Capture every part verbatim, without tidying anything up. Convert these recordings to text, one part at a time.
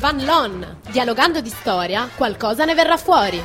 Fan Lon. Dialogando di storia, qualcosa ne verrà fuori.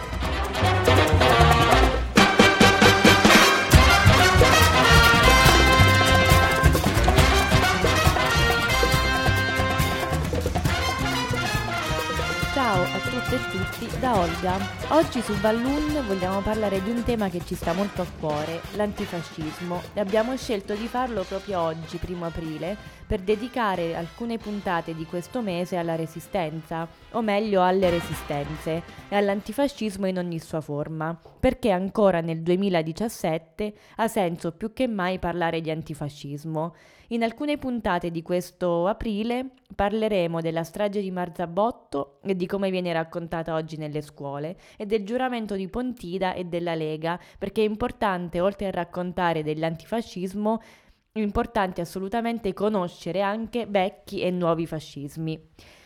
Ciao a tutte e tutti da Olga. Oggi su Balloon vogliamo parlare di un tema che ci sta molto a cuore, l'antifascismo, e abbiamo scelto di farlo proprio oggi, primo aprile, per dedicare alcune puntate di questo mese alla resistenza, o meglio alle resistenze, e all'antifascismo in ogni sua forma, perché ancora nel duemiladiciassette ha senso più che mai parlare di antifascismo. In alcune puntate di questo aprile parleremo della strage di Marzabotto e di come viene raccontata oggi nelle scuole, e del giuramento di Pontida e della Lega, perché è importante, oltre a raccontare dell'antifascismo, è importante assolutamente conoscere anche vecchi e nuovi fascismi.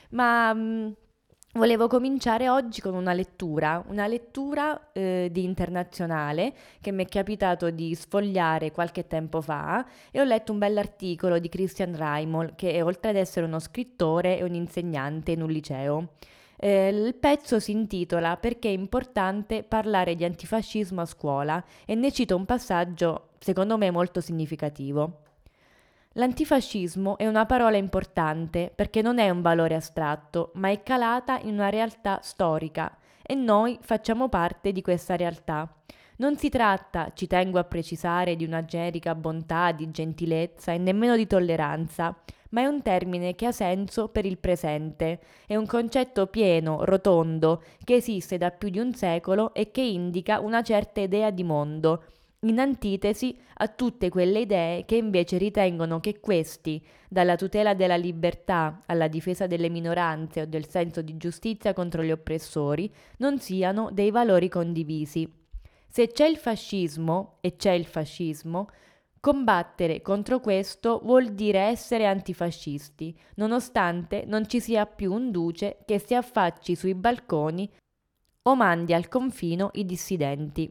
Ma mh, volevo cominciare oggi con una lettura, una lettura eh, di internazionale che mi è capitato di sfogliare qualche tempo fa, e ho letto un bell'articolo di Christian Reimol, che è, oltre ad essere uno scrittore, è un insegnante in un liceo. Eh, il pezzo si intitola "Perché è importante parlare di antifascismo a scuola", e ne cito un passaggio secondo me molto significativo. L'antifascismo è una parola importante perché non è un valore astratto, ma è calata in una realtà storica, e noi facciamo parte di questa realtà. Non si tratta, ci tengo a precisare, di una generica bontà, di gentilezza e nemmeno di tolleranza, ma è un termine che ha senso per il presente, è un concetto pieno, rotondo, che esiste da più di un secolo e che indica una certa idea di mondo, in antitesi a tutte quelle idee che invece ritengono che questi, dalla tutela della libertà alla difesa delle minoranze o del senso di giustizia contro gli oppressori, non siano dei valori condivisi. Se c'è il fascismo, e c'è il fascismo, combattere contro questo vuol dire essere antifascisti, nonostante non ci sia più un duce che si affacci sui balconi o mandi al confino i dissidenti.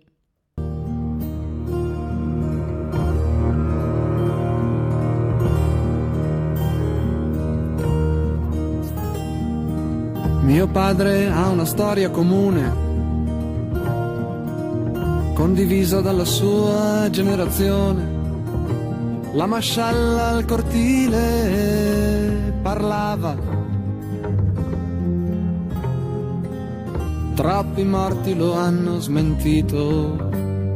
Mio padre ha una storia comune, condivisa dalla sua generazione. La mascella al cortile parlava, troppi morti lo hanno smentito.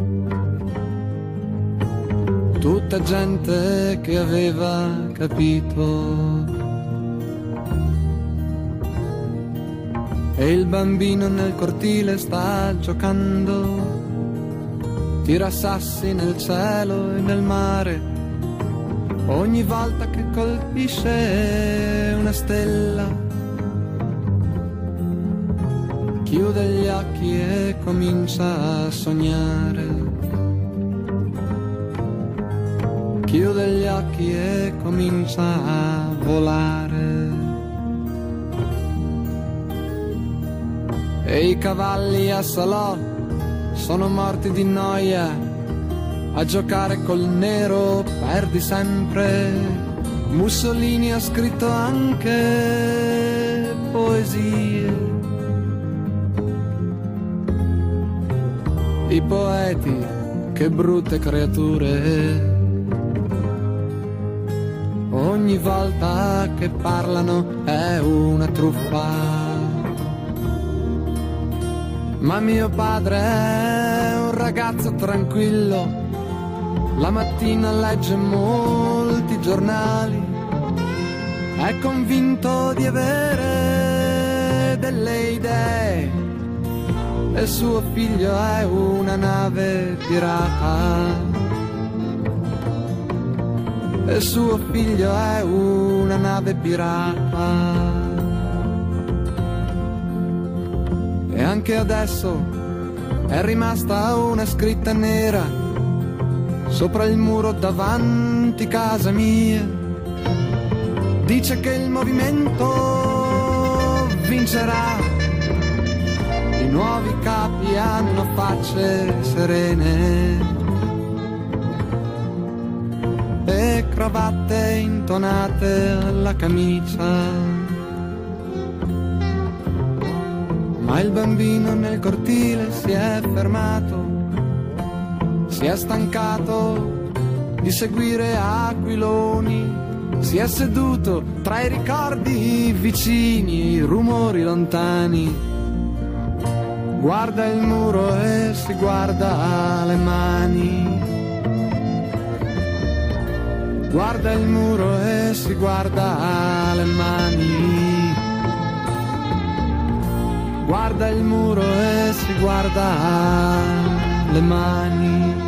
Tutta gente che aveva capito. E il bambino nel cortile sta giocando, tira sassi nel cielo e nel mare. Ogni volta che colpisce una stella, chiude gli occhi e comincia a sognare. Chiude gli occhi e comincia a volare. E i cavalli a Salò sono morti di noia, a giocare col nero perdi sempre. Mussolini ha scritto anche poesie. I poeti, che brutte creature, ogni volta che parlano è una truffa. Ma mio padre è un ragazzo tranquillo, la mattina legge molti giornali, è convinto di avere delle idee, e suo figlio è una nave pirata, e suo figlio è una nave pirata. E anche adesso è rimasta una scritta nera sopra il muro davanti casa mia. Dice che il movimento vincerà, i nuovi capi hanno facce serene e cravatte intonate alla camicia. ma il bambino nel cortile si è fermato, si è stancato di seguire aquiloni, si è seduto tra i ricordi vicini, i rumori lontani, guarda il muro e si guarda le mani, guarda il muro e si guarda le mani, guarda il muro e si guarda le mani.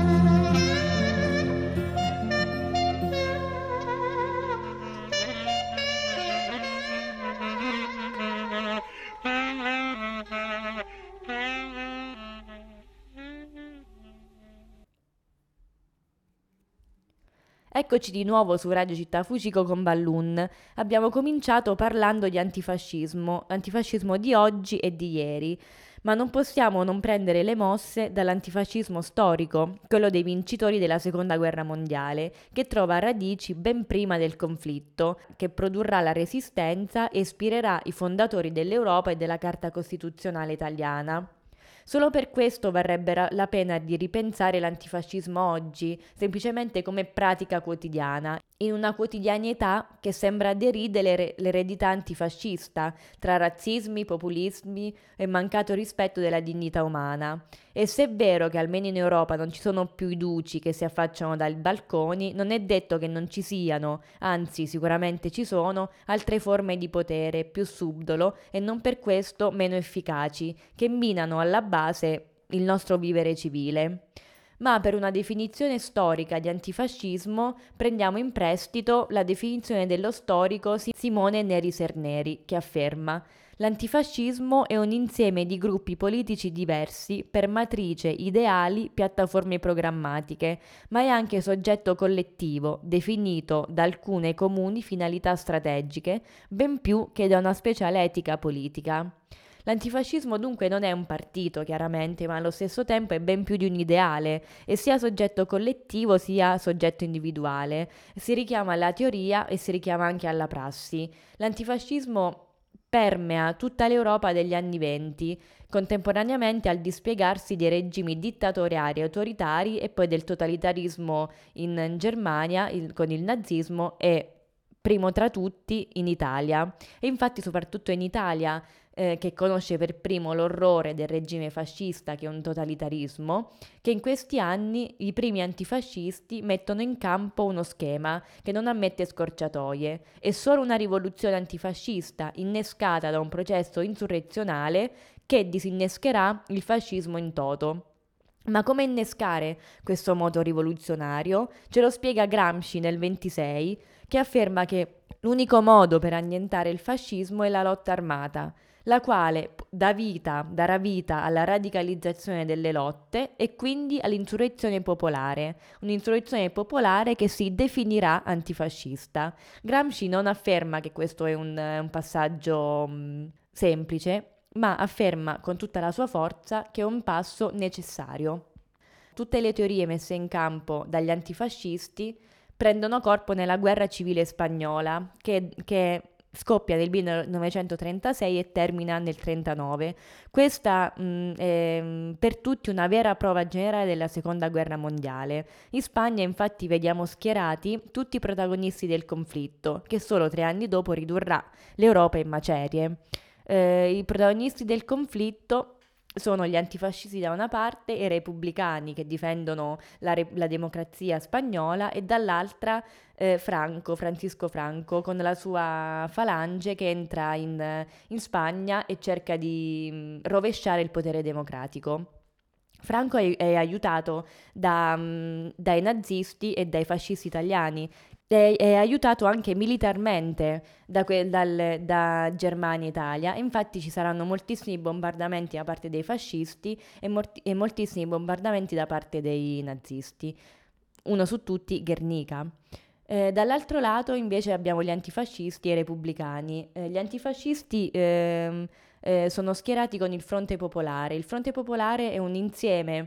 Eccoci di nuovo su Radio Città Fucico con Balloon. Abbiamo cominciato parlando di antifascismo, antifascismo di oggi e di ieri, ma non possiamo non prendere le mosse dall'antifascismo storico, quello dei vincitori della Seconda Guerra Mondiale, che trova radici ben prima del conflitto, che produrrà la resistenza e ispirerà i fondatori dell'Europa e della Carta Costituzionale italiana. Solo per questo varrebbe la pena di ripensare l'antifascismo oggi, semplicemente come pratica quotidiana, in una quotidianità che sembra deridere l'eredità antifascista, tra razzismi, populismi e mancato rispetto della dignità umana. E se è vero che almeno in Europa non ci sono più i duci che si affacciano dai balconi, non è detto che non ci siano, anzi sicuramente ci sono, altre forme di potere più subdolo e non per questo meno efficaci, che minano alla base il nostro vivere civile. Ma per una definizione storica di antifascismo prendiamo in prestito la definizione dello storico Simone Neri Cerneri, che afferma: l'antifascismo è un insieme di gruppi politici diversi per matrice, ideali, piattaforme programmatiche, ma è anche soggetto collettivo, definito da alcune comuni finalità strategiche, ben più che da una speciale etica politica. L'antifascismo dunque non è un partito, chiaramente, ma allo stesso tempo è ben più di un ideale, e sia soggetto collettivo sia soggetto individuale. Si richiama alla teoria e si richiama anche alla prassi. L'antifascismo permea tutta l'Europa degli anni venti, contemporaneamente al dispiegarsi dei regimi dittatoriali e autoritari e poi del totalitarismo in Germania il, con il nazismo e, primo tra tutti, in Italia. E infatti soprattutto in Italia, eh, che conosce per primo l'orrore del regime fascista, che è un totalitarismo, che in questi anni i primi antifascisti mettono in campo uno schema che non ammette scorciatoie. È solo una rivoluzione antifascista innescata da un processo insurrezionale che disinnescherà il fascismo in toto. Ma come innescare questo moto rivoluzionario? Ce lo spiega Gramsci nel ventisei, che afferma che l'unico modo per annientare il fascismo è la lotta armata, la quale dà vita, darà vita alla radicalizzazione delle lotte e quindi all'insurrezione popolare, un'insurrezione popolare che si definirà antifascista. Gramsci non afferma che questo è un, un passaggio mh, semplice, ma afferma con tutta la sua forza che è un passo necessario. Tutte le teorie messe in campo dagli antifascisti prendono corpo nella guerra civile spagnola, che, che scoppia nel millenovecentotrentasei e termina nel trentanove. Questa mh, è per tutti una vera prova generale della seconda guerra mondiale. In Spagna infatti vediamo schierati tutti i protagonisti del conflitto, che solo tre anni dopo ridurrà l'Europa in macerie. Eh, I protagonisti del conflitto sono gli antifascisti da una parte e i repubblicani che difendono la, re- la democrazia spagnola, e dall'altra eh, Franco, Francisco Franco, con la sua falange che entra in, in Spagna e cerca di mh, rovesciare il potere democratico. Franco è, è aiutato da, mh, dai nazisti e dai fascisti italiani, è, è aiutato anche militarmente da, que- dal, da Germania e Italia. Infatti ci saranno moltissimi bombardamenti da parte dei fascisti e, morti- e moltissimi bombardamenti da parte dei nazisti, uno su tutti Guernica. Eh, dall'altro lato invece abbiamo gli antifascisti e i repubblicani. Eh, gli antifascisti ehm, eh, sono schierati con il Fronte Popolare. Il Fronte Popolare è un insieme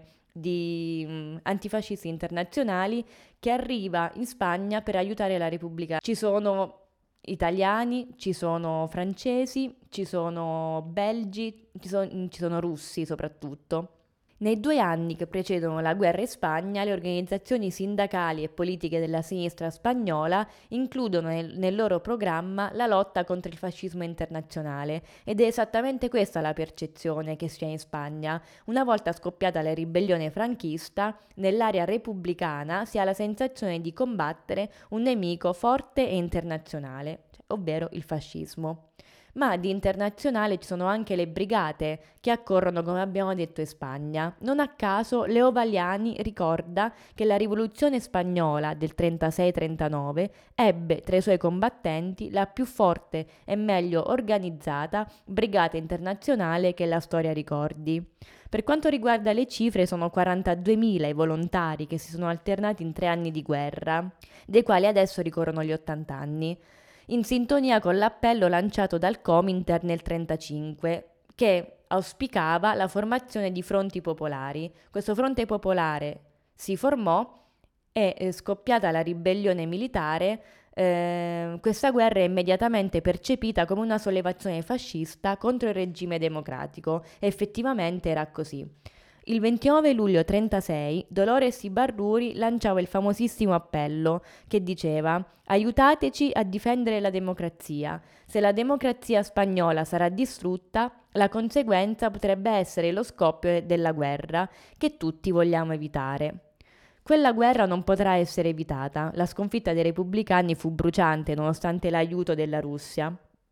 di mh, antifascisti internazionali che arriva in Spagna per aiutare la Repubblica. Ci sono italiani, ci sono francesi, ci sono belgi, ci sono, ci sono russi soprattutto. Nei due anni che precedono la guerra in Spagna, le organizzazioni sindacali e politiche della sinistra spagnola includono nel, nel loro programma la lotta contro il fascismo internazionale, ed è esattamente questa la percezione che si ha in Spagna. Una volta scoppiata la ribellione franchista, nell'area repubblicana si ha la sensazione di combattere un nemico forte e internazionale, ovvero il fascismo. Ma di internazionale ci sono anche le brigate che accorrono, come abbiamo detto, in Spagna. Non a caso Leo Valiani ricorda che la rivoluzione spagnola del trentasei trentanove ebbe tra i suoi combattenti la più forte e meglio organizzata brigata internazionale che la storia ricordi. Per quanto riguarda le cifre, sono quarantaduemila i volontari che si sono alternati in tre anni di guerra, dei quali adesso ricorrono gli ottanta anni. In sintonia con l'appello lanciato dal Cominter nel trentacinque, che auspicava la formazione di fronti popolari. Questo fronte popolare si formò e, eh, scoppiata la ribellione militare, eh, questa guerra è immediatamente percepita come una sollevazione fascista contro il regime democratico. Effettivamente era così. Il ventinove luglio trentasei Dolores Ibarruri lanciava il famosissimo appello che diceva: aiutateci a difendere la democrazia. Se la democrazia spagnola sarà distrutta, la conseguenza potrebbe essere lo scoppio della guerra che tutti vogliamo evitare. Quella guerra non potrà essere evitata. La sconfitta dei repubblicani fu bruciante nonostante l'aiuto della Russia.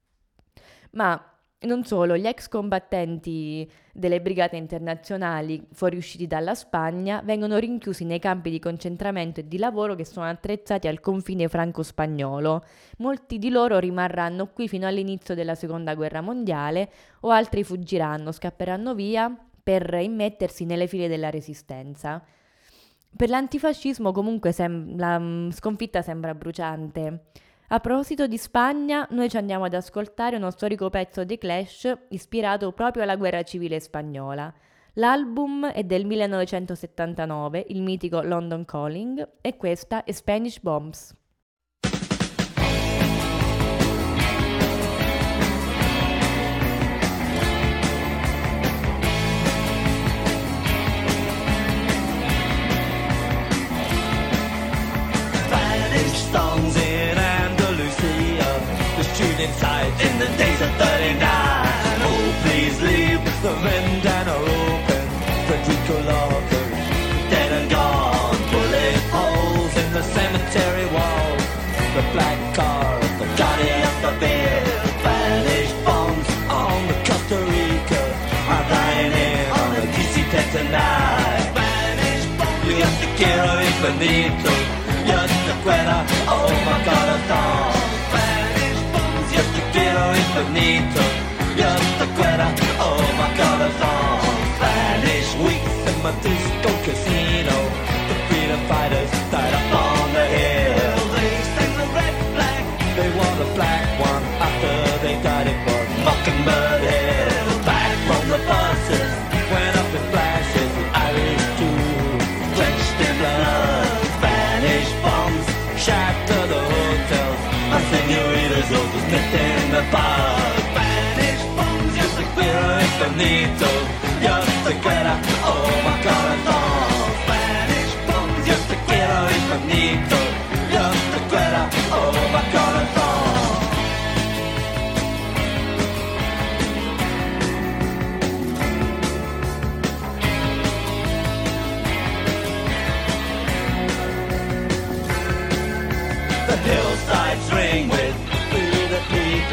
Ma non solo, gli ex combattenti delle brigate internazionali fuoriusciti dalla Spagna vengono rinchiusi nei campi di concentramento e di lavoro che sono attrezzati al confine franco-spagnolo. Molti di loro rimarranno qui fino all'inizio della Seconda Guerra Mondiale, o altri fuggiranno, scapperanno via per immettersi nelle file della Resistenza. Per l'antifascismo comunque sem- la mm, sconfitta sembra bruciante. A proposito di Spagna, noi ci andiamo ad ascoltare uno storico pezzo dei Clash ispirato proprio alla guerra civile spagnola. L'album è del millenovecentosettantanove, il mitico London Calling, e questa è Spanish Bombs. Inside in the days of thirty-nine. Oh, please leave, the Vendana open. Federico Lorca, dead and gone. Bullet holes in the cemetery wall. The black car of the guardian of the beer. Spanish bombs on the Costa Rica. I'm dying in on a D C ten tonight. Spanish bombs, you got the quiero infinito. Just the guerra, oh my God, a song. Quiero infinito, just the guerra, oh my God, a song. Spanish weeks in my disco casino. The freedom fighters died up on the hill. They sang the red flag, they wore the black one after they died it for Mockingbird Hill. Back from the buses, went up in flashes, the Irish too, drenched in blood. Spanish bombs shattered the hotels. My senoritas all just met in the bar. Spanish bombs, just a quiero infinito. Just a guerra, oh my God, a song. Spanish bombs, just a quiero infinito. Just a guerra, oh my God, a song. The hillsides ring with through the peak.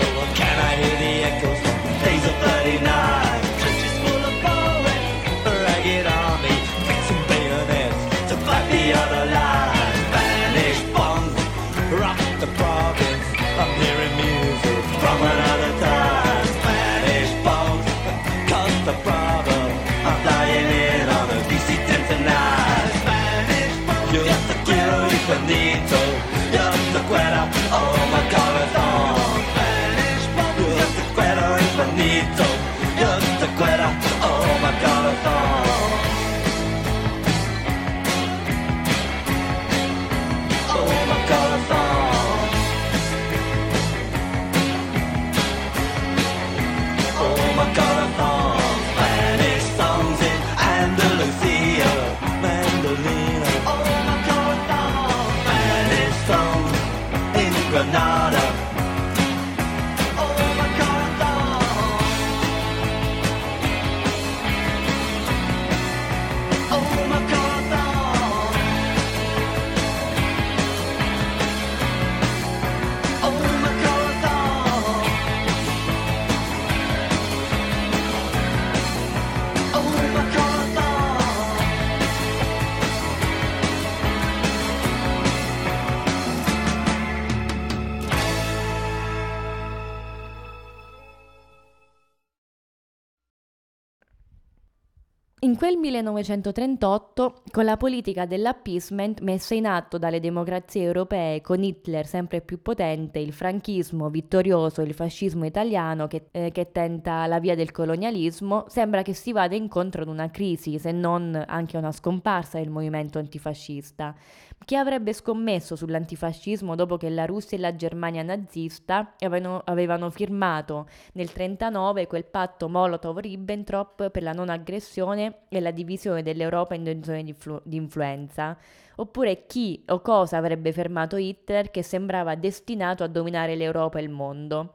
In quel millenovecentotrentotto, con la politica dell'appeasement messa in atto dalle democrazie europee, con Hitler sempre più potente, il franchismo vittorioso, il fascismo italiano che, eh, che tenta la via del colonialismo, sembra che si vada incontro ad una crisi, se non anche una scomparsa del movimento antifascista. Chi avrebbe scommesso sull'antifascismo dopo che la Russia e la Germania nazista avevano, avevano firmato nel trentanove quel patto Molotov-Ribbentrop per la non aggressione e la divisione dell'Europa in due zone di, influ- di influenza? Oppure chi o cosa avrebbe fermato Hitler, che sembrava destinato a dominare l'Europa e il mondo?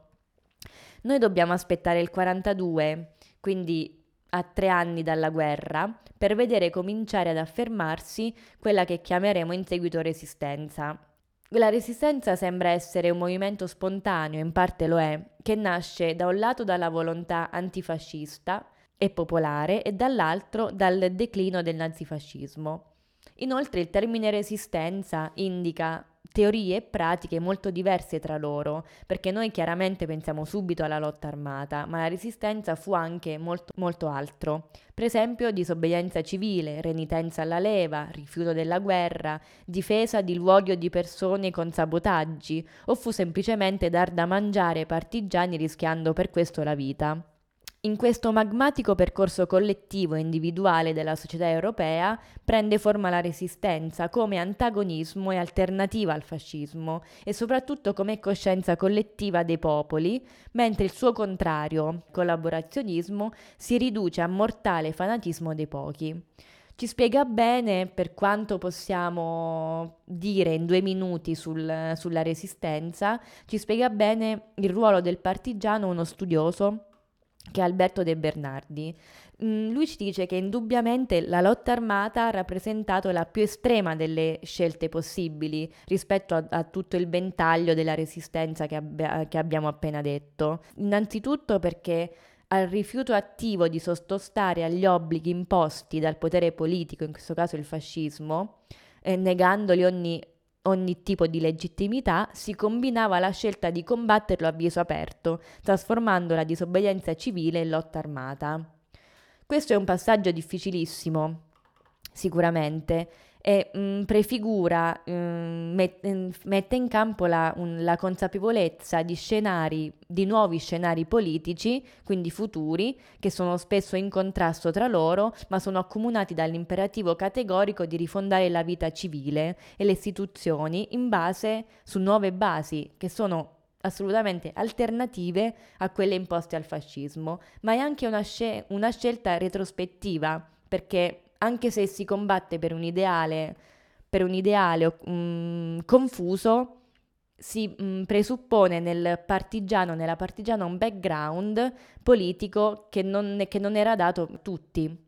Noi dobbiamo aspettare il quarantadue, quindi a tre anni dalla guerra, per vedere cominciare ad affermarsi quella che chiameremo in seguito resistenza. La resistenza sembra essere un movimento spontaneo, in parte lo è, che nasce da un lato dalla volontà antifascista e popolare e dall'altro dal declino del nazifascismo. Inoltre il termine resistenza indica teorie e pratiche molto diverse tra loro, perché noi chiaramente pensiamo subito alla lotta armata, ma la resistenza fu anche molto, molto altro. Per esempio disobbedienza civile, renitenza alla leva, rifiuto della guerra, difesa di luoghi o di persone con sabotaggi, o fu semplicemente dar da mangiare ai partigiani rischiando per questo la vita. In questo magmatico percorso collettivo e individuale della società europea prende forma la resistenza come antagonismo e alternativa al fascismo e soprattutto come coscienza collettiva dei popoli, mentre il suo contrario, collaborazionismo, si riduce a mortale fanatismo dei pochi. Ci spiega bene, per quanto possiamo dire in due minuti sul, sulla resistenza, ci spiega bene il ruolo del partigiano uno studioso che è Alberto De Bernardi. Mm, lui ci dice che indubbiamente la lotta armata ha rappresentato la più estrema delle scelte possibili rispetto a, a tutto il ventaglio della resistenza che, abbia, che abbiamo appena detto. Innanzitutto perché al rifiuto attivo di sottostare agli obblighi imposti dal potere politico, in questo caso il fascismo, eh, negandoli ogni ogni tipo di legittimità, si combinava la scelta di combatterlo a viso aperto, trasformando la disobbedienza civile in lotta armata. Questo è un passaggio difficilissimo, sicuramente, e mh, prefigura, mh, met- mette in campo la, un, la consapevolezza di scenari, di nuovi scenari politici, quindi futuri, che sono spesso in contrasto tra loro, ma sono accomunati dall'imperativo categorico di rifondare la vita civile e le istituzioni in base su nuove basi, che sono assolutamente alternative a quelle imposte al fascismo, ma è anche una, sce- una scelta retrospettiva, perché anche se si combatte per un ideale, per un ideale um, confuso, si um, presuppone nel partigiano, nella partigiana un background politico che non, che non era dato a tutti.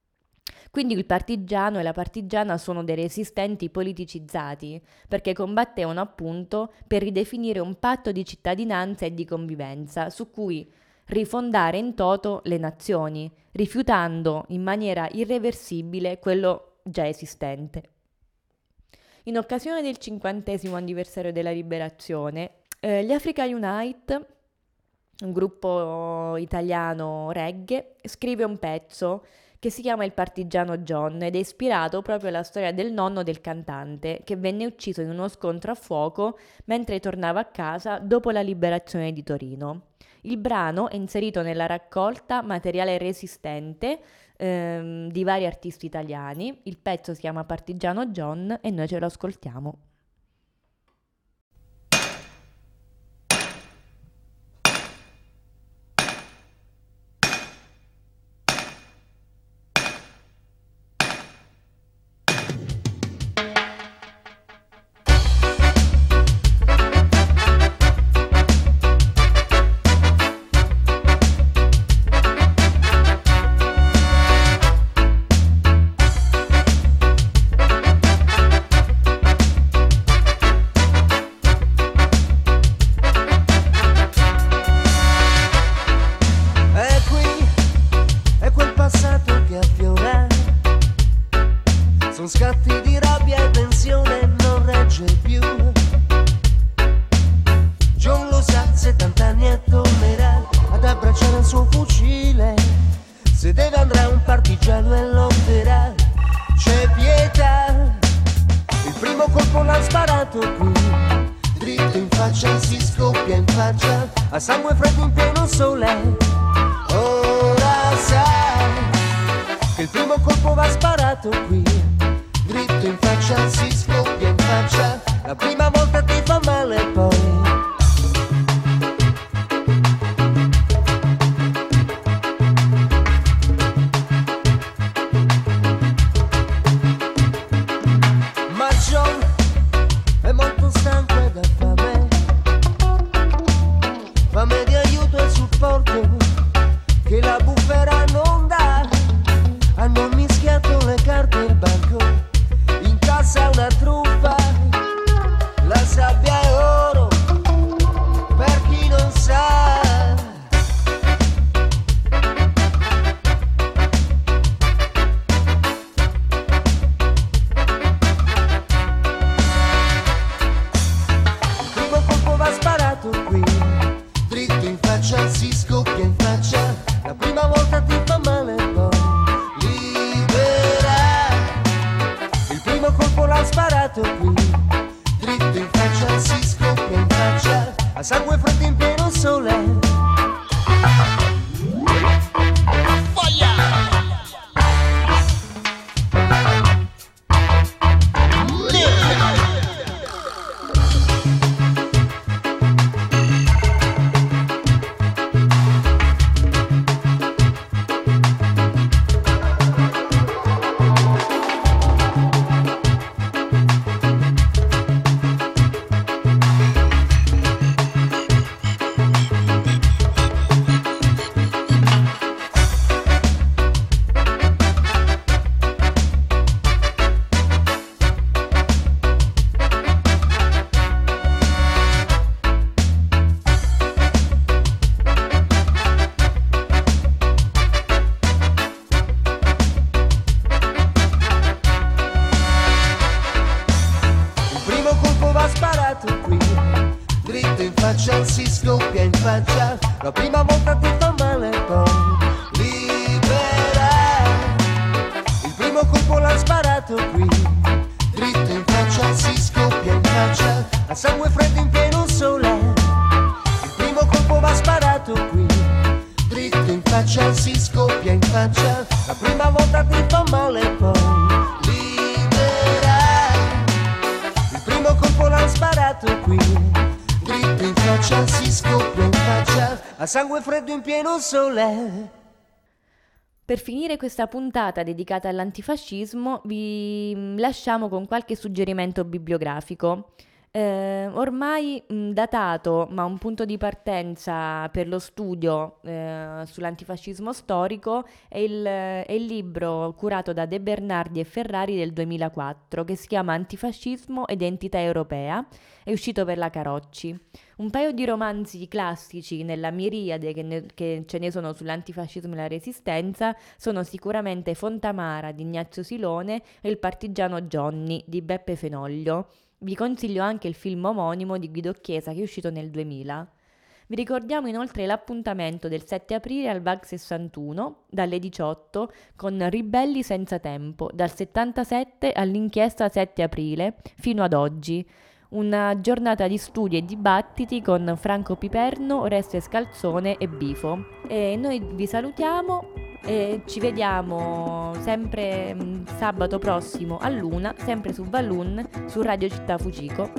Quindi il partigiano e la partigiana sono dei resistenti politicizzati, perché combattevano appunto per ridefinire un patto di cittadinanza e di convivenza su cui rifondare in toto le nazioni, rifiutando in maniera irreversibile quello già esistente. In occasione del cinquantesimo anniversario della liberazione, eh, gli Africa Unite, un gruppo italiano reggae, scrive un pezzo che si chiama Il partigiano John ed è ispirato proprio alla storia del nonno del cantante, che venne ucciso in uno scontro a fuoco mentre tornava a casa dopo la liberazione di Torino. Il brano è inserito nella raccolta Materiale resistente ehm, di vari artisti italiani. Il pezzo si chiama Partigiano John e noi ce lo ascoltiamo. Scatti di rabbia e tensione non regge più. John lo sa, settanta anni e tornerà ad abbracciare il suo fucile. Se deve andrà un partigiano e lotterà, c'è pietà. Il primo colpo l'ha sparato qui, dritto in faccia, si scoppia in faccia, a sangue freddo in pieno sole. Ora sai che il primo colpo va sparato qui, dritto in faccia, si scoppia in faccia, la prima volta ti fa male poi. Sangue freddo in pieno sole. Per finire questa puntata dedicata all'antifascismo vi lasciamo con qualche suggerimento bibliografico. Eh, ormai mh, datato, ma un punto di partenza per lo studio eh, sull'antifascismo storico è il, è il libro curato da De Bernardi e Ferrari del duemilaquattro che si chiama Antifascismo ed Identità Europea, è uscito per la Carocci. Un paio di romanzi classici nella miriade che, ne, che ce ne sono sull'antifascismo e la resistenza sono sicuramente Fontamara di Ignazio Silone e Il partigiano Johnny di Beppe Fenoglio. Vi consiglio anche il film omonimo di Guido Chiesa che è uscito nel duemila. Vi ricordiamo inoltre l'appuntamento del sette aprile al V A G sessantuno dalle diciotto con Ribelli senza tempo, dal settantasette all'inchiesta sette aprile fino ad oggi. Una giornata di studi e dibattiti con Franco Piperno, Oreste Scalzone e Bifo. E noi vi salutiamo e ci vediamo sempre mh, sabato prossimo all'una, sempre su Balloon, su Radio Città Fucico.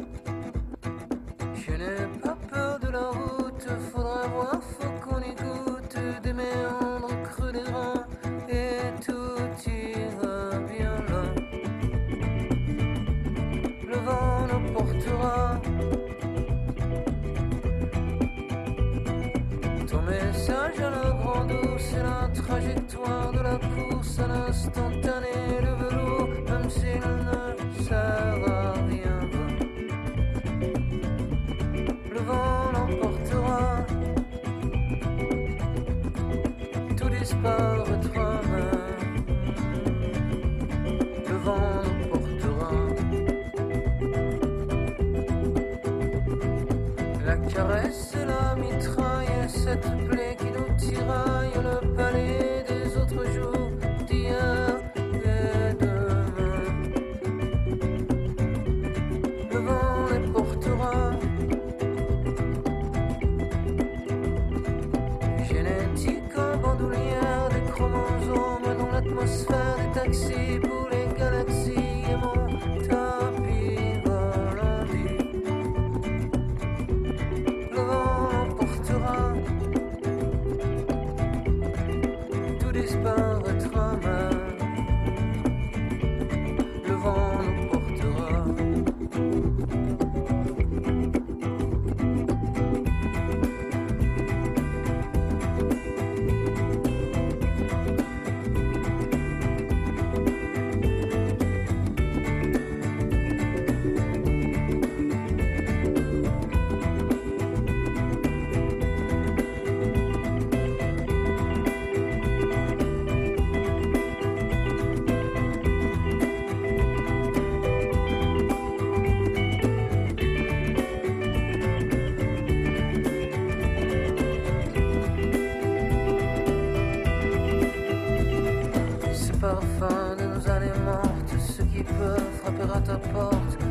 Je n'ai pas peur de la route, faudra voir, faut qu'on écoute des méandres creux des reins et tout ira bien là. Le vent nous portera. Ton message à la grande eau, c'est la trajectoire de la course à l'instantané, le vélo, même s'il ne sert à rien. Le vent l'emportera, tout disparaîtra même. Le vent l'emportera. La caresse et la mitraille, cette plaie qui nous tiraille, le palais des autres jours galaxies, pour les galaxies et mon tapis volant dit. Le vent emportera, tout disparaîtra même. Le vent nous portera. Ces parfums de nos années mortes, ceux qui peuvent frapper à ta porte,